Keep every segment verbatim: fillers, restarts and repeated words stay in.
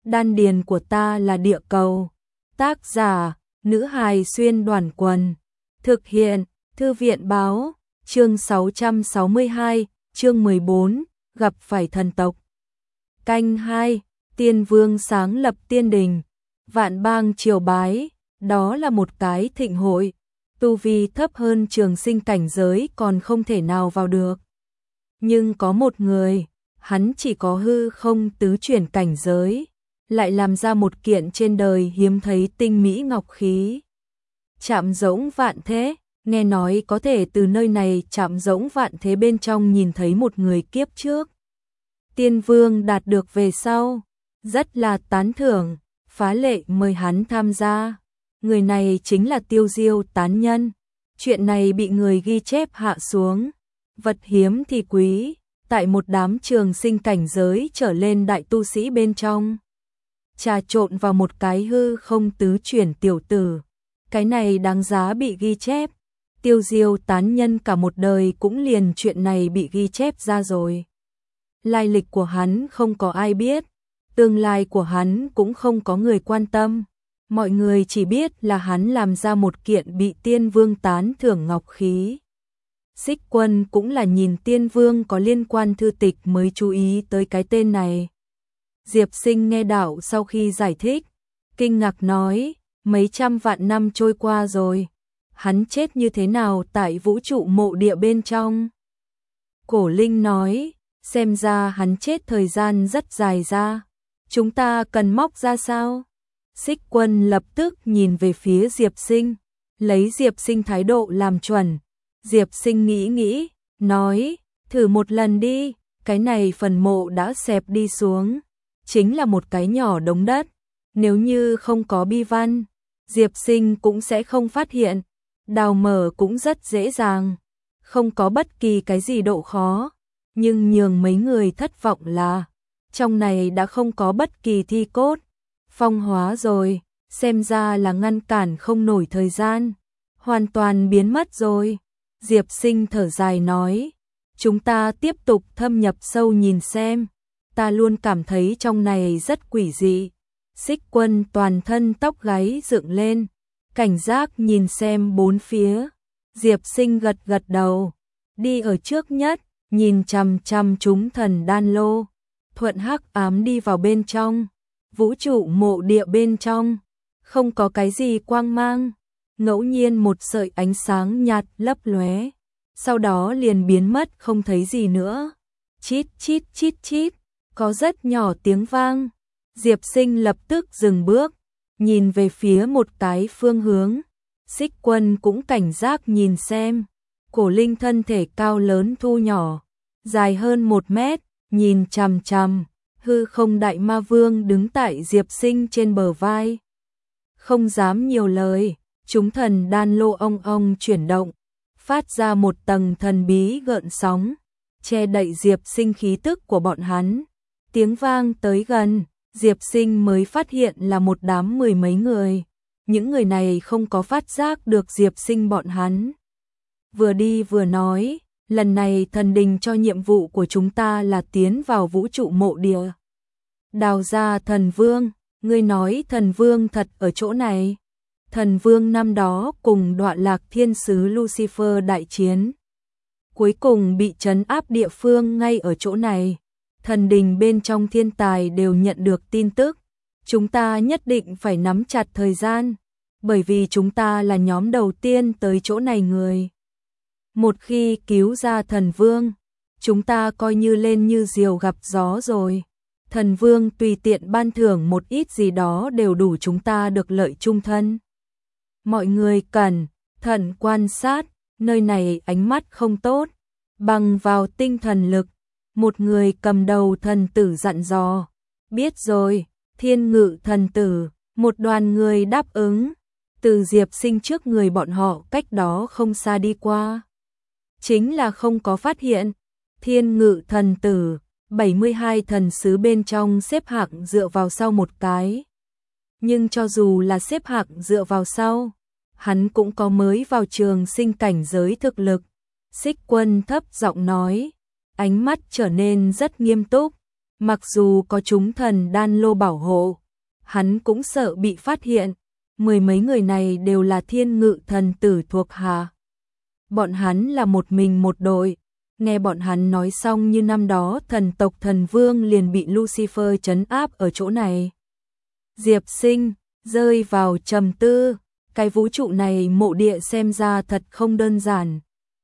Đan điền của ta là địa cầu. Tác giả, nữ hài xuyên đoàn quần. Thực hiện, Thư viện báo, chương sáu trăm sáu mươi hai, chương mười bốn, gặp phải thần tộc. Canh hai, Tiên Vương sáng lập tiên đình, vạn bang triều bái, đó là một cái thịnh hội, tu vi thấp hơn trường sinh cảnh giới còn không thể nào vào được. Nhưng có một người, hắn chỉ có hư không tứ chuyển cảnh giới, lại làm ra một kiện trên đời hiếm thấy tinh mỹ ngọc khí. Chạm rỗng vạn thế, nghe nói có thể từ nơi này chạm rỗng vạn thế bên trong nhìn thấy một người kiếp trước. Tiên Vương đạt được về sau, rất là tán thưởng, phá lệ mời hắn tham gia. Người này chính là Tiêu Diêu tán nhân. Chuyện này bị người ghi chép hạ xuống. Vật hiếm thì quý, tại một đám trường sinh cảnh giới trở lên đại tu sĩ bên trong. Trà trộn vào một cái hư không tứ chuyển tiểu tử. Cái này đáng giá bị ghi chép. Tiêu Diêu tán nhân cả một đời cũng liền chuyện này bị ghi chép ra rồi. Lai lịch của hắn không có ai biết, tương lai của hắn cũng không có người quan tâm. Mọi người chỉ biết là hắn làm ra một kiện bị Tiên Vương tán thưởng ngọc khí. Xích Quân cũng là nhìn Tiên Vương có liên quan thư tịch mới chú ý tới cái tên này. Diệp Sinh nghe đạo sau khi giải thích, kinh ngạc nói, mấy trăm vạn năm trôi qua rồi, hắn chết như thế nào tại vũ trụ mộ địa bên trong? Cổ Linh nói, xem ra hắn chết thời gian rất dài ra, chúng ta cần móc ra sao? Xích Quân lập tức nhìn về phía Diệp Sinh, lấy Diệp Sinh thái độ làm chuẩn. Diệp Sinh nghĩ nghĩ, nói, thử một lần đi, cái này phần mộ đã xẹp đi xuống, chính là một cái nhỏ đống đất, nếu như không có bi văn, Diệp Sinh cũng sẽ không phát hiện, đào mở cũng rất dễ dàng, không có bất kỳ cái gì độ khó, nhưng nhường mấy người thất vọng là, trong này đã không có bất kỳ thi cốt, phong hóa rồi, xem ra là ngăn cản không nổi thời gian, hoàn toàn biến mất rồi. Diệp Sinh thở dài nói, chúng ta tiếp tục thâm nhập sâu nhìn xem, ta luôn cảm thấy trong này rất quỷ dị. Xích Quân toàn thân tóc gáy dựng lên, cảnh giác nhìn xem bốn phía. Diệp Sinh gật gật đầu, đi ở trước nhất, nhìn chằm chằm chúng thần đan lô, thuận hắc ám đi vào bên trong. Vũ trụ mộ địa bên trong, không có cái gì quang mang, ngẫu nhiên một sợi ánh sáng nhạt lấp lóe, sau đó liền biến mất không thấy gì nữa. Chít chít chít chít, có rất nhỏ tiếng vang. Diệp Sinh lập tức dừng bước, nhìn về phía một cái phương hướng. Xích Quân cũng cảnh giác nhìn xem. Cổ Linh thân thể cao lớn thu nhỏ, dài hơn một mét, nhìn chằm chằm. Hư không đại ma vương đứng tại Diệp Sinh trên bờ vai. Không dám nhiều lời, chúng thần đan lô ong ong chuyển động, phát ra một tầng thần bí gợn sóng, che đậy Diệp Sinh khí tức của bọn hắn. Tiếng vang tới gần, Diệp Sinh mới phát hiện là một đám mười mấy người. Những người này không có phát giác được Diệp Sinh bọn hắn. Vừa đi vừa nói, lần này thần đình cho nhiệm vụ của chúng ta là tiến vào vũ trụ mộ địa. Đào ra thần vương, ngươi nói thần vương thật ở chỗ này. Thần vương năm đó cùng Đoạn Lạc thiên sứ Lucifer đại chiến. Cuối cùng bị trấn áp địa phương ngay ở chỗ này. Thần đình bên trong thiên tài đều nhận được tin tức. Chúng ta nhất định phải nắm chặt thời gian, bởi vì chúng ta là nhóm đầu tiên tới chỗ này người. Một khi cứu ra thần vương, chúng ta coi như lên như diều gặp gió rồi. Thần vương tùy tiện ban thưởng một ít gì đó đều đủ chúng ta được lợi chung thân. Mọi người cần thận quan sát, nơi này ánh mắt không tốt, bằng vào tinh thần lực. Một người cầm đầu thần tử dặn dò, biết rồi, Thiên Ngự thần tử. Một đoàn người đáp ứng, từ Diệp Sinh trước người bọn họ cách đó không xa đi qua. Chính là không có phát hiện, Thiên Ngự thần tử, bảy mươi hai thần sứ bên trong xếp hạng dựa vào sau một cái. Nhưng cho dù là xếp hạng dựa vào sau, hắn cũng có mới vào trường sinh cảnh giới thực lực. Xích Quân thấp giọng nói, ánh mắt trở nên rất nghiêm túc. Mặc dù có chúng thần đan lô bảo hộ, hắn cũng sợ bị phát hiện. Mười mấy người này đều là thiên ngự thần tử thuộc hạ. Bọn hắn là một mình một đội. Nghe bọn hắn nói xong như năm đó thần tộc thần vương liền bị Lucifer trấn áp ở chỗ này. Diệp Sinh rơi vào trầm tư, cái vũ trụ này mộ địa xem ra thật không đơn giản.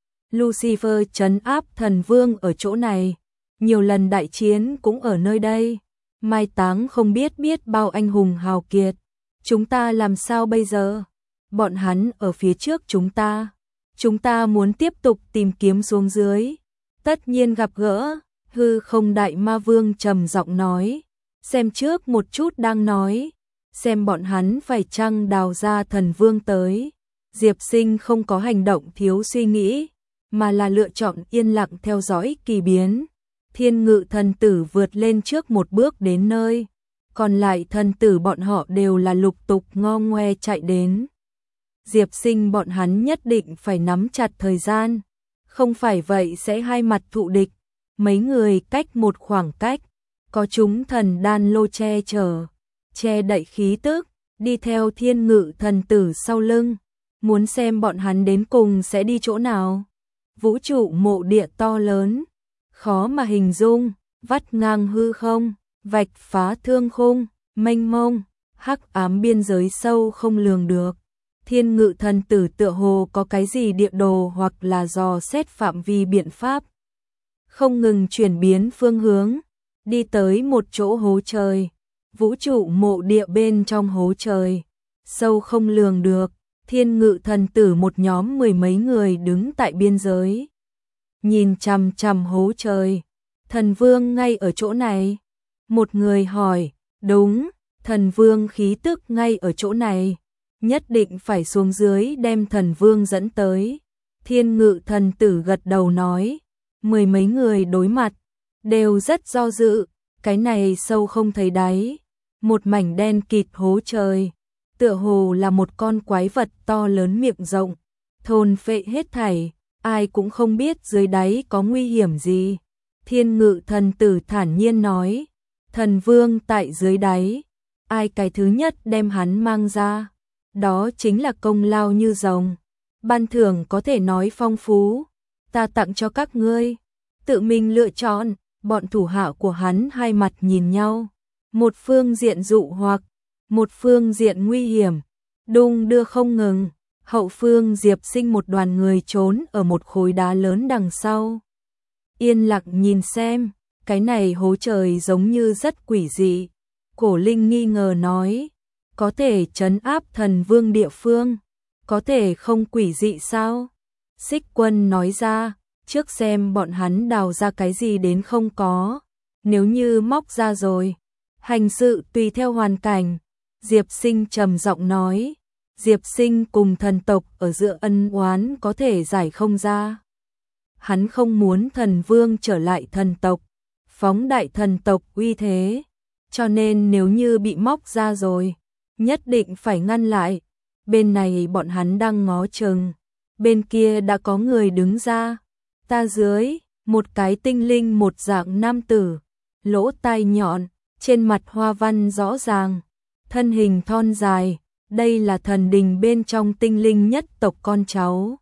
Lucifer trấn áp thần vương ở chỗ này, nhiều lần đại chiến cũng ở nơi đây, mai táng không biết biết bao anh hùng hào kiệt. Chúng ta làm sao bây giờ? Bọn hắn ở phía trước chúng ta. Chúng ta muốn tiếp tục tìm kiếm xuống dưới. Tất nhiên gặp gỡ. Hư không đại ma vương trầm giọng nói. Xem trước một chút đang nói. Xem bọn hắn phải chăng đào ra thần vương tới. Diệp Sinh không có hành động thiếu suy nghĩ, mà là lựa chọn yên lặng theo dõi kỳ biến. Thiên ngự thần tử vượt lên trước một bước đến nơi. Còn lại thần tử bọn họ đều là lục tục ngo ngoe chạy đến. Diệp Sinh bọn hắn nhất định phải nắm chặt thời gian, không phải vậy sẽ hai mặt thụ địch. Mấy người cách một khoảng cách, có chúng thần đan lô che chở, che đậy khí tức, đi theo thiên ngự thần tử sau lưng, muốn xem bọn hắn đến cùng sẽ đi chỗ nào. Vũ trụ mộ địa to lớn, khó mà hình dung, vắt ngang hư không, vạch phá thương khung, mênh mông, hắc ám biên giới sâu không lường được. Thiên ngự thần tử tựa hồ có cái gì địa đồ hoặc là dò xét phạm vi biện pháp. Không ngừng chuyển biến phương hướng, đi tới một chỗ hố trời. Vũ trụ mộ địa bên trong hố trời, sâu không lường được. Thiên ngự thần tử một nhóm mười mấy người đứng tại biên giới, nhìn chằm chằm hố trời. Thần vương ngay ở chỗ này. Một người hỏi, đúng, thần vương khí tức ngay ở chỗ này. Nhất định phải xuống dưới đem thần vương dẫn tới. Thiên ngự thần tử gật đầu nói. Mười mấy người đối mặt, đều rất do dự. Cái này sâu không thấy đáy. Một mảnh đen kịt hố trời. Tựa hồ là một con quái vật to lớn miệng rộng, thôn phệ hết thảy, ai cũng không biết dưới đáy có nguy hiểm gì. Thiên ngự thần tử thản nhiên nói, thần vương tại dưới đáy, ai cái thứ nhất đem hắn mang ra, đó chính là công lao như rồng. Ban thưởng có thể nói phong phú, ta tặng cho các ngươi, tự mình lựa chọn. Bọn thủ hạ của hắn hai mặt nhìn nhau, một phương diện dụ hoặc, một phương diện nguy hiểm, đung đưa không ngừng. Hậu phương Diệp Sinh một đoàn người trốn ở một khối đá lớn đằng sau. Yên lặng nhìn xem, cái này hố trời giống như rất quỷ dị. Cổ Linh nghi ngờ nói, có thể trấn áp thần vương địa phương, có thể không quỷ dị sao? Xích Quân nói ra, trước xem bọn hắn đào ra cái gì đến không có, nếu như móc ra rồi, hành sự tùy theo hoàn cảnh. Diệp Sinh trầm giọng nói, Diệp Sinh cùng thần tộc ở giữa ân oán có thể giải không ra. Hắn không muốn thần vương trở lại thần tộc, phóng đại thần tộc uy thế, cho nên nếu như bị móc ra rồi, nhất định phải ngăn lại. Bên này bọn hắn đang ngó chừng, bên kia đã có người đứng ra. Ta dưới, một cái tinh linh một dạng nam tử, lỗ tai nhọn, trên mặt hoa văn rõ ràng, thân hình thon dài, đây là thần đình bên trong tinh linh nhất tộc con cháu.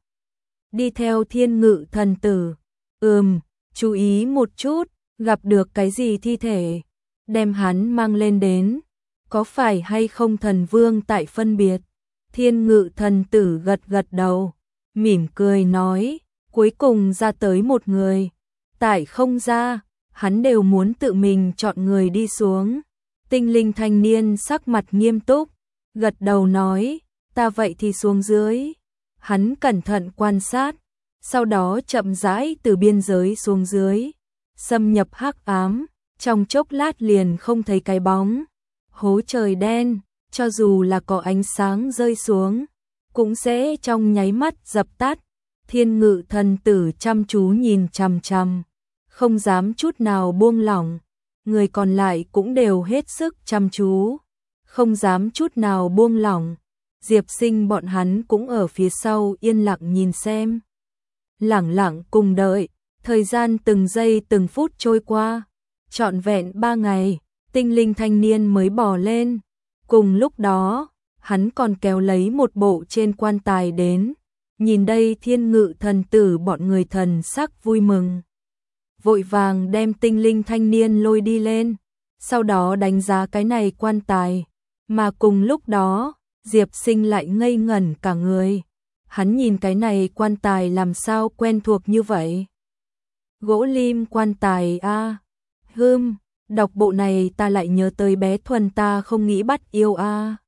Đi theo thiên ngự thần tử, ừm, chú ý một chút, gặp được cái gì thi thể, đem hắn mang lên đến, có phải hay không thần vương tại phân biệt. Thiên ngự thần tử gật gật đầu, mỉm cười nói, cuối cùng ra tới một người, tại không ra, hắn đều muốn tự mình chọn người đi xuống. Tinh linh thanh niên sắc mặt nghiêm túc, gật đầu nói, ta vậy thì xuống dưới. Hắn cẩn thận quan sát, sau đó chậm rãi từ biên giới xuống dưới, xâm nhập hắc ám, trong chốc lát liền không thấy cái bóng. Hố trời đen, cho dù là có ánh sáng rơi xuống, cũng sẽ trong nháy mắt dập tắt. Thiên ngự thần tử chăm chú nhìn chằm chằm, không dám chút nào buông lỏng. Người còn lại cũng đều hết sức chăm chú, không dám chút nào buông lỏng. Diệp Sinh bọn hắn cũng ở phía sau yên lặng nhìn xem. Lẳng lặng cùng đợi, thời gian từng giây từng phút trôi qua. trọn vẹn ba ngày, tinh linh thanh niên mới bò lên. Cùng lúc đó, hắn còn kéo lấy một bộ trên quan tài đến. Nhìn đây thiên ngự thần tử bọn người thần sắc vui mừng. Vội vàng đem tinh linh thanh niên lôi đi lên. Sau đó đánh giá cái này quan tài. Mà cùng lúc đó, Diệp Sinh lại ngây ngẩn cả người. Hắn nhìn cái này quan tài làm sao quen thuộc như vậy. Gỗ lim quan tài a à. Hưm, đọc bộ này ta lại nhớ tới bé Thuần ta không nghĩ bắt yêu a à.